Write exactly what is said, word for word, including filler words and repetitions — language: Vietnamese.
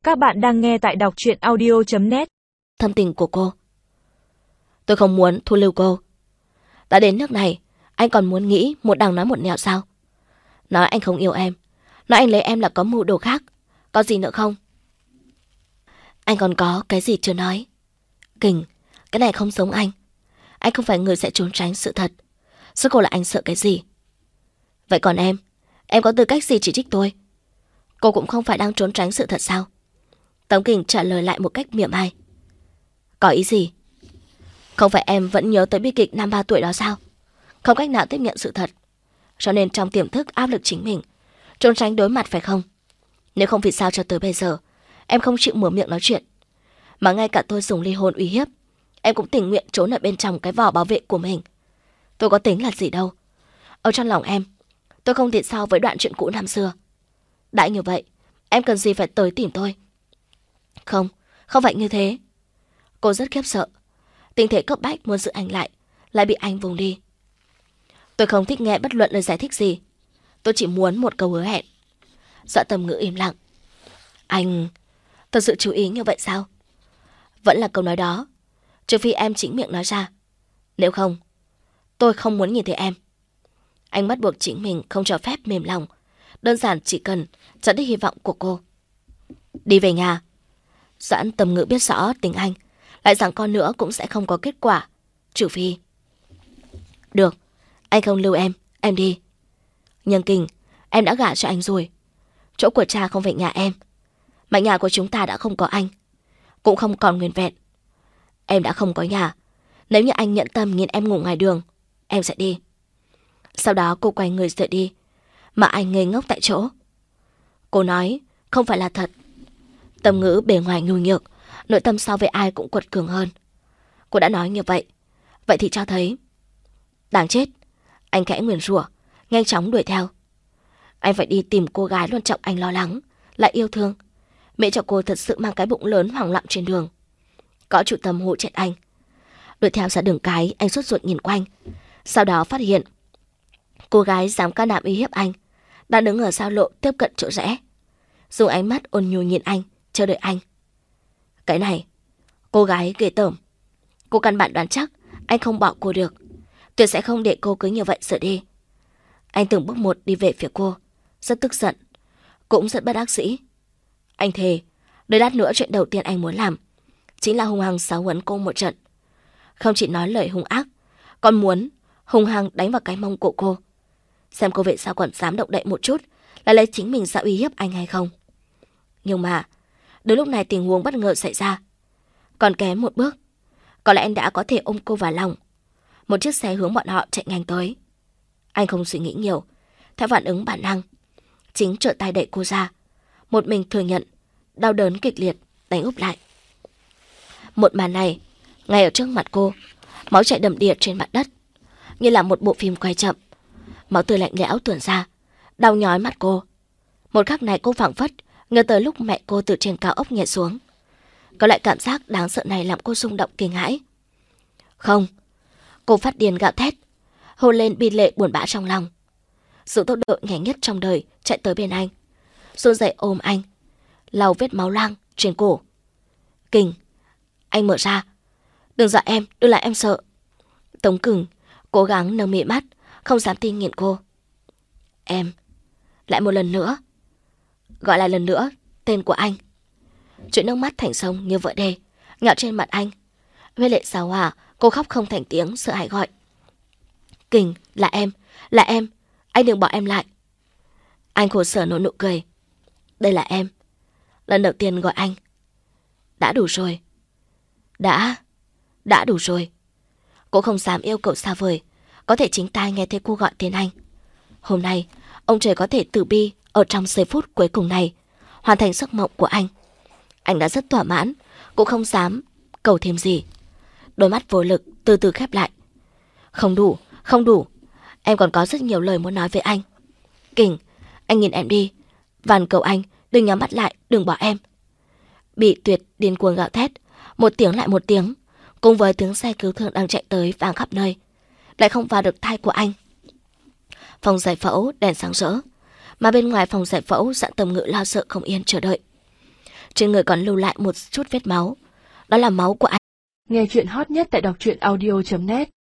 Các bạn đang nghe tại đọc truyện audio chấm net. Thâm tình của cô. Tôi không muốn thu lưu cô. Đã đến nước này, anh còn muốn nghĩ một đằng nói một nẻo sao? Nói anh không yêu em, nói anh lấy em là có mưu đồ khác. Có gì nữa không? Anh còn có cái gì chưa nói? Kình, cái này không giống anh. Anh không phải người sẽ trốn tránh sự thật. Suốt cô là anh sợ cái gì? Vậy còn em, em có tư cách gì chỉ trích tôi? Cô cũng không phải đang trốn tránh sự thật sao? Tống Kình trả lời lại một cách mỉa mai. Có ý gì? Không phải em vẫn nhớ tới bi kịch năm ba tuổi đó sao? Không cách nào tiếp nhận sự thật, cho nên trong tiềm thức áp lực chính mình, trốn tránh đối mặt phải không? Nếu không vì sao cho tới bây giờ em không chịu mở miệng nói chuyện, mà ngay cả tôi dùng ly hôn uy hiếp, em cũng tình nguyện trốn ở bên trong cái vỏ bảo vệ của mình. Tôi có tính là gì đâu. Ở trong lòng em, tôi không thể so với đoạn chuyện cũ năm xưa. Đã như vậy, em cần gì phải tới tìm tôi? Không, không phải như thế. Cô rất khiếp sợ. Tình thế cấp bách muốn giữ anh lại, lại bị anh vùng đi. Tôi không thích nghe bất luận lời giải thích gì. Tôi chỉ muốn một câu hứa hẹn. Dạ Tầm Ngữ im lặng. Anh thật sự chú ý như vậy sao? Vẫn là câu nói đó, trừ phi em chính miệng nói ra. Nếu không, tôi không muốn nhìn thấy em. Anh bắt buộc chính mình không cho phép mềm lòng. Đơn giản chỉ cần chặn đích hy vọng của cô. Đi về nhà. Doãn Tầm Ngữ biết rõ tính anh, lại rằng con nữa cũng sẽ không có kết quả, trừ phi. Được, anh không lưu em, em đi. Nhưng Kình, em đã gả cho anh rồi. Chỗ của cha không phải nhà em, mà nhà của chúng ta đã không có anh, cũng không còn nguyên vẹn. Em đã không có nhà. Nếu như anh nhận tâm nhìn em ngủ ngoài đường, em sẽ đi. Sau đó cô quay người rời đi, mà anh ngây ngốc tại chỗ. Cô nói không phải là thật. Tầm Ngữ bề ngoài nhu nhược, nội tâm so với ai cũng quật cường hơn. Cô đã nói như vậy, vậy thì cho thấy. Đáng chết. Anh khẽ nguyền rủa, nhanh chóng đuổi theo. Anh phải đi tìm cô gái luôn trọng anh lo lắng, lại yêu thương. Mẹ cho cô thật sự mang cái bụng lớn hoảng loạn trên đường. Có chủ tâm hụ chết anh. Đuổi theo ra đường cái, anh sốt ruột nhìn quanh. Sau đó phát hiện cô gái dám can đảm uy hiếp anh đang đứng ở giao lộ tiếp cận chỗ rẽ, dùng ánh mắt ôn nhu nhìn anh, chờ đợi anh. Cái này, cô gái ghê tởm. Cô căn bản đoán chắc anh không bỏ cô được, tuyệt sẽ không để cô cứ như vậy rời đi. Anh từng bước một đi về phía cô, rất tức giận, cũng rất bất đắc dĩ. Anh thề, đợi lát nữa chuyện đầu tiên anh muốn làm chính là hung hăng giáo huấn cô một trận. Không chỉ nói lời hung ác, còn muốn hung hăng đánh vào cái mông của cô, xem cô vậy sao còn dám động đậy một chút là lấy chính mình ra uy hiếp anh hay không. Nhưng mà đến lúc này tình huống bất ngờ xảy ra. Còn kém một bước, có lẽ anh đã có thể ôm cô vào lòng. Một chiếc xe hướng bọn họ chạy nhanh tới. Anh không suy nghĩ nhiều, theo phản ứng bản năng, chính trợ tay đẩy cô ra. Một mình thừa nhận đau đớn kịch liệt, đánh úp lại. Một màn này ngay ở trước mặt cô, máu chảy đầm đìa trên mặt đất, như là một bộ phim quay chậm. Máu tươi lạnh lẽo tuôn ra, đau nhói mắt cô. Một khắc này cô phảng phất nhớ tới lúc mẹ cô từ trên cao ốc nhảy xuống. Có loại cảm giác đáng sợ này làm cô rung động kinh hãi. Không, cô phát điên gào thét, hô lên bi lệ buồn bã trong lòng. Sự tốc độ nhanh nhất trong đời chạy tới bên anh, run rẩy ôm anh, lau vết máu loang trên cổ. Kình, anh mở ra, đừng dọa em, đừng làm em sợ. Tống Kình cố gắng nâng mị mắt, không dám tin nhìn cô. Em, lại một lần nữa, gọi lại lần nữa tên của anh. Chuyện nước mắt thành sông như vỡ đê nhạo trên mặt anh. Với lệ xào hỏa, cô khóc không thành tiếng, sợ hãi gọi. Kình, là em, là em, anh đừng bỏ em lại. Anh khổ sở nở nụ cười. Đây là em, lần đầu tiên gọi anh. Đã đủ rồi. Đã, đã đủ rồi. Cô không dám yêu cầu xa vời, có thể chính tai nghe thấy cô gọi tên anh. Hôm nay, ông trời có thể từ bi ở trong giây phút cuối cùng này, hoàn thành giấc mộng của anh. Anh đã rất thỏa mãn, cũng không dám cầu thêm gì. Đôi mắt vô lực từ từ khép lại. Không đủ, không đủ. Em còn có rất nhiều lời muốn nói với anh. Kình, anh nhìn em đi. Van cầu anh, đừng nhắm mắt lại, đừng bỏ em. Bị Tuyệt điên cuồng gào thét, một tiếng lại một tiếng, cùng với tiếng xe cứu thương đang chạy tới vang khắp nơi, lại không vào được thai của anh. Phòng giải phẫu đèn sáng rỡ, mà bên ngoài phòng giải phẫu Dạ Tầm Ngữ lo sợ không yên chờ đợi. trên người còn lưu lại một chút vết máu. Đó là máu của anh. Nghe chuyện hot nhất tại đọc truyện audio chấm net.